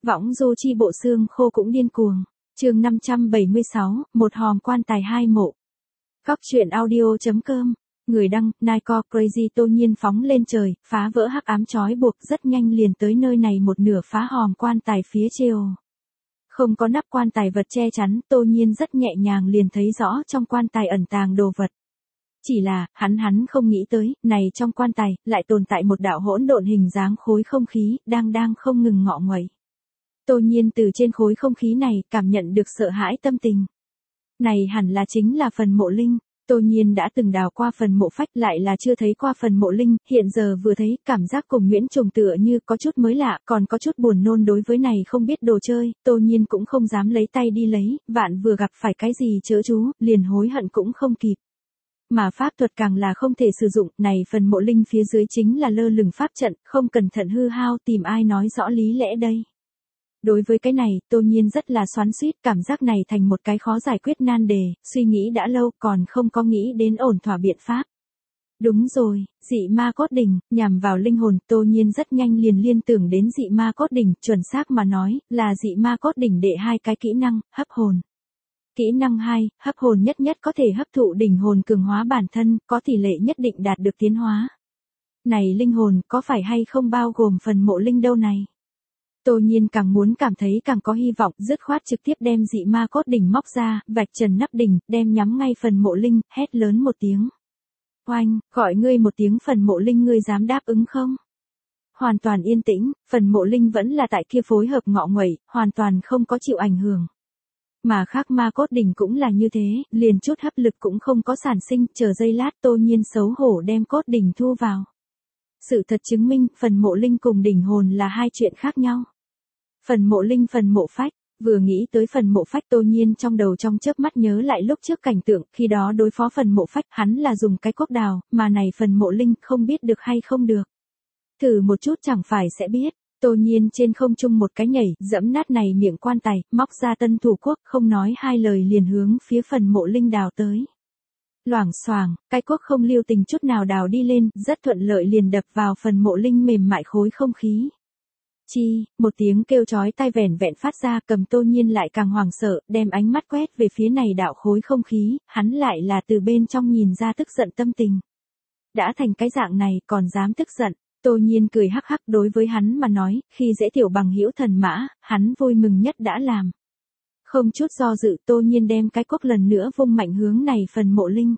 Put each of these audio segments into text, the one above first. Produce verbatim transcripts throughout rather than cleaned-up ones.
Võng du chi bộ xương khô cũng điên cuồng. Chương năm trăm bảy mươi sáu, một hòm quan tài hai mộ. Góc truyện audio.com. Người đăng, Nike Crazy Tô Nhiên phóng lên trời, phá vỡ hắc ám trói buộc, rất nhanh liền tới nơi này một nửa phá hòm quan tài phía trên. Không có nắp quan tài vật che chắn, Tô Nhiên rất nhẹ nhàng liền thấy rõ trong quan tài ẩn tàng đồ vật. Chỉ là, hắn hắn không nghĩ tới, này trong quan tài, lại tồn tại một đạo hỗn độn hình dáng khối không khí, đang đang không ngừng ngọ nguậy. Tô Nhiên từ trên khối không khí này, cảm nhận được sợ hãi tâm tình. Này hẳn là chính là phần mộ linh. Tô Nhiên đã từng đào qua phần mộ phách, lại là chưa thấy qua phần mộ linh, hiện giờ vừa thấy, cảm giác cùng Nguyễn Trùng tựa như có chút mới lạ, còn có chút buồn nôn. Đối với này không biết đồ chơi, Tô Nhiên cũng không dám lấy tay đi lấy, vạn vừa gặp phải cái gì chớ chú, liền hối hận cũng không kịp. Mà pháp thuật càng là không thể sử dụng, này phần mộ linh phía dưới chính là lơ lửng pháp trận, không cẩn thận hư hao, tìm ai nói rõ lý lẽ đây. Đối với cái này, Tô Nhiên rất là xoắn xuýt, cảm giác này thành một cái khó giải quyết nan đề, suy nghĩ đã lâu còn không có nghĩ đến ổn thỏa biện pháp. Đúng rồi, dị ma cốt đỉnh, nhằm vào linh hồn, Tô Nhiên rất nhanh liền liên tưởng đến dị ma cốt đỉnh, chuẩn xác mà nói, là dị ma cốt đỉnh đệ hai cái kỹ năng, hấp hồn. Kỹ năng hai, hấp hồn nhất nhất có thể hấp thụ đỉnh hồn cường hóa bản thân, có tỷ lệ nhất định đạt được tiến hóa. Này linh hồn, có phải hay không bao gồm phần mộ linh đâu này? Tô Nhiên càng muốn cảm thấy càng có hy vọng, dứt khoát trực tiếp đem dị ma cốt đỉnh móc ra, vạch trần nắp đỉnh, đem nhắm ngay phần mộ linh, hét lớn một tiếng. Oanh, gọi ngươi một tiếng phần mộ linh, ngươi dám đáp ứng không? Hoàn toàn yên tĩnh, phần mộ linh vẫn là tại kia phối hợp ngọ nguậy, hoàn toàn không có chịu ảnh hưởng. Mà khác ma cốt đỉnh cũng là như thế, liền chút hấp lực cũng không có sản sinh, chờ giây lát Tô Nhiên xấu hổ đem cốt đỉnh thu vào. Sự thật chứng minh, phần mộ linh cùng đỉnh hồn là hai chuyện khác nhau. Phần mộ linh phần mộ phách, vừa nghĩ tới phần mộ phách Tô Nhiên trong đầu trong chớp mắt nhớ lại lúc trước cảnh tượng, khi đó đối phó phần mộ phách hắn là dùng cái cốc đào, mà này phần mộ linh không biết được hay không được. Thử một chút chẳng phải sẽ biết. Tô Nhiên trên không trung một cái nhảy, dẫm nát này miệng quan tài, móc ra tân thủ quốc, không nói hai lời liền hướng phía phần mộ linh đào tới. Loảng xoảng, cái quốc không lưu tình chút nào đào đi lên, rất thuận lợi liền đập vào phần mộ linh mềm mại khối không khí. Chi, một tiếng kêu chói tai vẻn vẹn phát ra, cầm Tô Nhiên lại càng hoảng sợ, đem ánh mắt quét về phía này đạo khối không khí, hắn lại là từ bên trong nhìn ra tức giận tâm tình. Đã thành cái dạng này còn dám tức giận. Tô Nhiên cười hắc hắc, đối với hắn mà nói, khi dễ tiểu bằng hữu thần mã, hắn vui mừng nhất đã làm. Không chút do dự, Tô Nhiên đem cái cốc lần nữa vung mạnh hướng này phần mộ linh.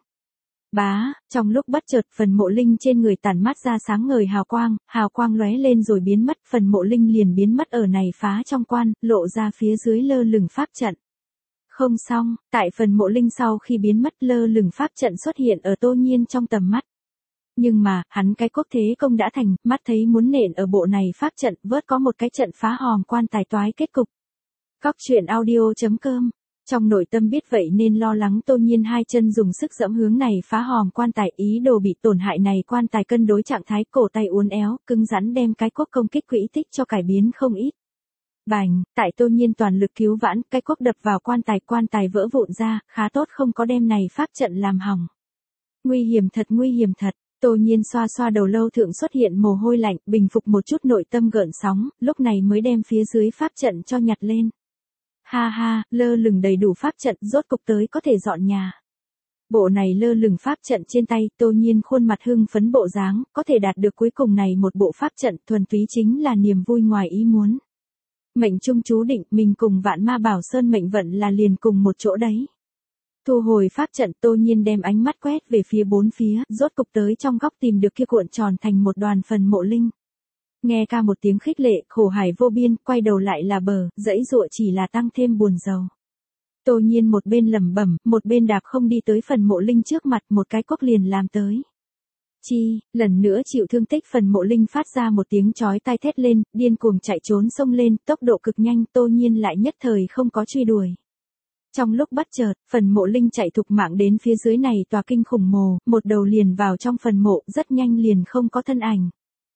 Bá, trong lúc bất chợt, phần mộ linh trên người tản mát ra sáng ngời hào quang, hào quang lóe lên rồi biến mất, phần mộ linh liền biến mất ở này phá trong quan, lộ ra phía dưới lơ lửng pháp trận. Không xong, tại phần mộ linh sau khi biến mất, lơ lửng pháp trận xuất hiện ở Tô Nhiên trong tầm mắt. Nhưng mà, hắn cái cốt thế công đã thành, mắt thấy muốn nện ở bộ này pháp trận, vớt có một cái trận phá hòm quan tài toái kết cục. Góc truyện audio.com. Trong nội tâm biết vậy nên lo lắng, Tô Nhiên hai chân dùng sức dẫm hướng này phá hòm quan tài, ý đồ bị tổn hại này quan tài cân đối trạng thái, cổ tay uốn éo, cứng rắn đem cái cốt công kích quỹ tích cho cải biến không ít. Bành, tại Tô Nhiên toàn lực cứu vãn, cái cốt đập vào quan tài, quan tài vỡ vụn ra, khá tốt không có đem này pháp trận làm hỏng. Nguy hiểm thật, nguy hiểm thật. Tô Nhiên xoa xoa đầu lâu thượng xuất hiện mồ hôi lạnh, bình phục một chút nội tâm gợn sóng, lúc này mới đem phía dưới pháp trận cho nhặt lên. Ha ha, lơ lửng đầy đủ pháp trận, rốt cục tới có thể dọn nhà. Bộ này lơ lửng pháp trận trên tay, Tô Nhiên khuôn mặt hưng phấn bộ dáng, có thể đạt được cuối cùng này một bộ pháp trận, thuần túy chính là niềm vui ngoài ý muốn. Mệnh trung chú định, mình cùng Vạn Ma Bảo Sơn mệnh vận là liền cùng một chỗ đấy. Thu hồi pháp trận, Tô Nhiên đem ánh mắt quét về phía bốn phía, rốt cục tới trong góc tìm được kia cuộn tròn thành một đoàn phần mộ linh. Nghe ca một tiếng khích lệ, khổ hải vô biên, quay đầu lại là bờ, dãy dụa chỉ là tăng thêm buồn rầu. Tô Nhiên một bên lẩm bẩm, một bên đạp không đi tới phần mộ linh trước mặt, một cái cốc liền làm tới. Chi, lần nữa chịu thương tích, phần mộ linh phát ra một tiếng chói tai thét lên, điên cuồng chạy trốn xông lên, tốc độ cực nhanh, Tô Nhiên lại nhất thời không có truy đuổi. Trong lúc bất chợt, phần mộ linh chạy thục mạng đến phía dưới này tòa kinh khủng mồ, một đầu liền vào trong phần mộ, rất nhanh liền không có thân ảnh.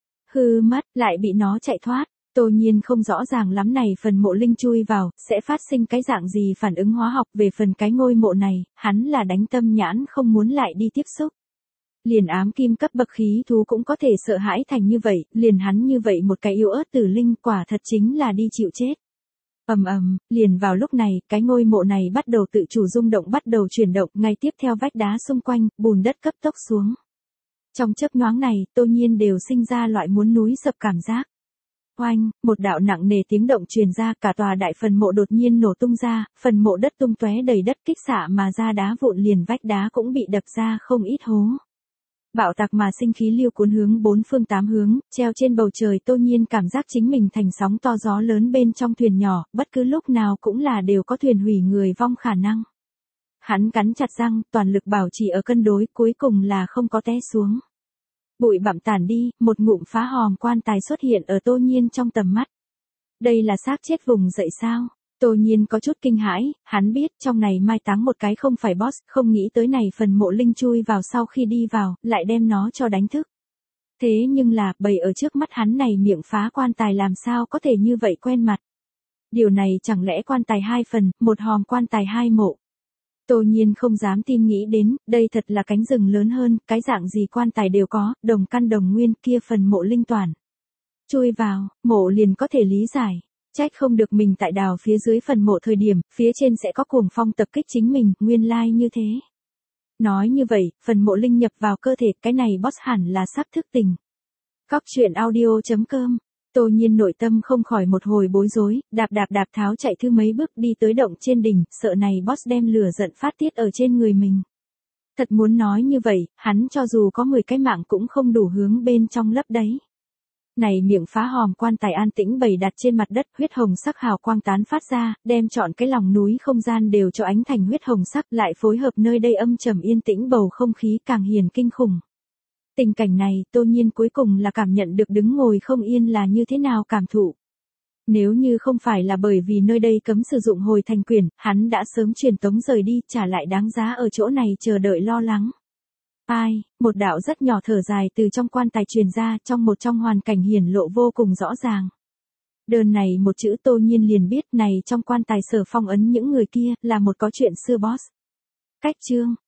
Hư mất, lại bị nó chạy thoát. Tô Nhiên không rõ ràng lắm này phần mộ linh chui vào, sẽ phát sinh cái dạng gì phản ứng hóa học. Về phần cái ngôi mộ này, hắn là đánh tâm nhãn không muốn lại đi tiếp xúc. Liền ám kim cấp bậc khí thú cũng có thể sợ hãi thành như vậy, liền hắn như vậy một cái yếu ớt tử linh quả thật chính là đi chịu chết. Ầm ầm, liền vào lúc này, cái ngôi mộ này bắt đầu tự chủ rung động bắt đầu chuyển động, ngay tiếp theo vách đá xung quanh, bùn đất cấp tốc xuống. Trong chớp nhoáng này, Tô Nhiên đều sinh ra loại muốn núi sập cảm giác. Oanh, một đạo nặng nề tiếng động truyền ra, cả tòa đại phần mộ đột nhiên nổ tung ra, phần mộ đất tung tóe đầy đất kích xạ mà ra đá vụn liền vách đá cũng bị đập ra không ít hố. Bạo tạc mà sinh khí lưu cuốn hướng bốn phương tám hướng, treo trên bầu trời Tô Nhiên cảm giác chính mình thành sóng to gió lớn bên trong thuyền nhỏ, bất cứ lúc nào cũng là đều có thuyền hủy người vong khả năng. Hắn cắn chặt răng, toàn lực bảo trì ở cân đối, cuối cùng là không có té xuống. Bụi bặm tản đi, một ngụm phá hòm quan tài xuất hiện ở Tô Nhiên trong tầm mắt. Đây là xác chết vùng dậy sao? Tô Nhiên có chút kinh hãi, hắn biết trong này mai táng một cái không phải boss, không nghĩ tới này phần mộ linh chui vào sau khi đi vào, lại đem nó cho đánh thức. Thế nhưng là, bày ở trước mắt hắn này miệng phá quan tài làm sao có thể như vậy quen mặt. Điều này chẳng lẽ quan tài hai phần, một hòm quan tài hai mộ. Tô Nhiên không dám tin nghĩ đến, đây thật là cánh rừng lớn hơn, cái dạng gì quan tài đều có, đồng căn đồng nguyên kia phần mộ linh toàn. Chui vào, mộ liền có thể lý giải. Trách không được mình tại đào phía dưới phần mộ thời điểm, phía trên sẽ có cuồng phong tập kích chính mình, nguyên lai like như thế. Nói như vậy, phần mộ linh nhập vào cơ thể, cái này boss hẳn là sắp thức tỉnh. Góc truyện audio chấm com. Tô Nhiên nội tâm không khỏi một hồi bối rối, đạp đạp đạp tháo chạy thư mấy bước đi tới động trên đỉnh, sợ này boss đem lửa giận phát tiết ở trên người mình. Thật muốn nói như vậy, hắn cho dù có mười cái mạng cũng không đủ hướng bên trong lấp đấy. Này miệng phá hòm quan tài an tĩnh bày đặt trên mặt đất, huyết hồng sắc hào quang tán phát ra, đem trọn cái lòng núi không gian đều cho ánh thành huyết hồng sắc, lại phối hợp nơi đây âm trầm yên tĩnh bầu không khí càng hiền kinh khủng. Tình cảnh này, Tô Nhiên cuối cùng là cảm nhận được đứng ngồi không yên là như thế nào cảm thụ. Nếu như không phải là bởi vì nơi đây cấm sử dụng hồi thành quyền, hắn đã sớm truyền tống rời đi, trả lại đáng giá ở chỗ này chờ đợi lo lắng. Ai, một đạo rất nhỏ thở dài từ trong quan tài truyền ra, trong một trong hoàn cảnh hiển lộ vô cùng rõ ràng. Đơn này một chữ Tô Nhiên liền biết này trong quan tài sở phong ấn những người kia là một có chuyện xưa boss. Cách chương,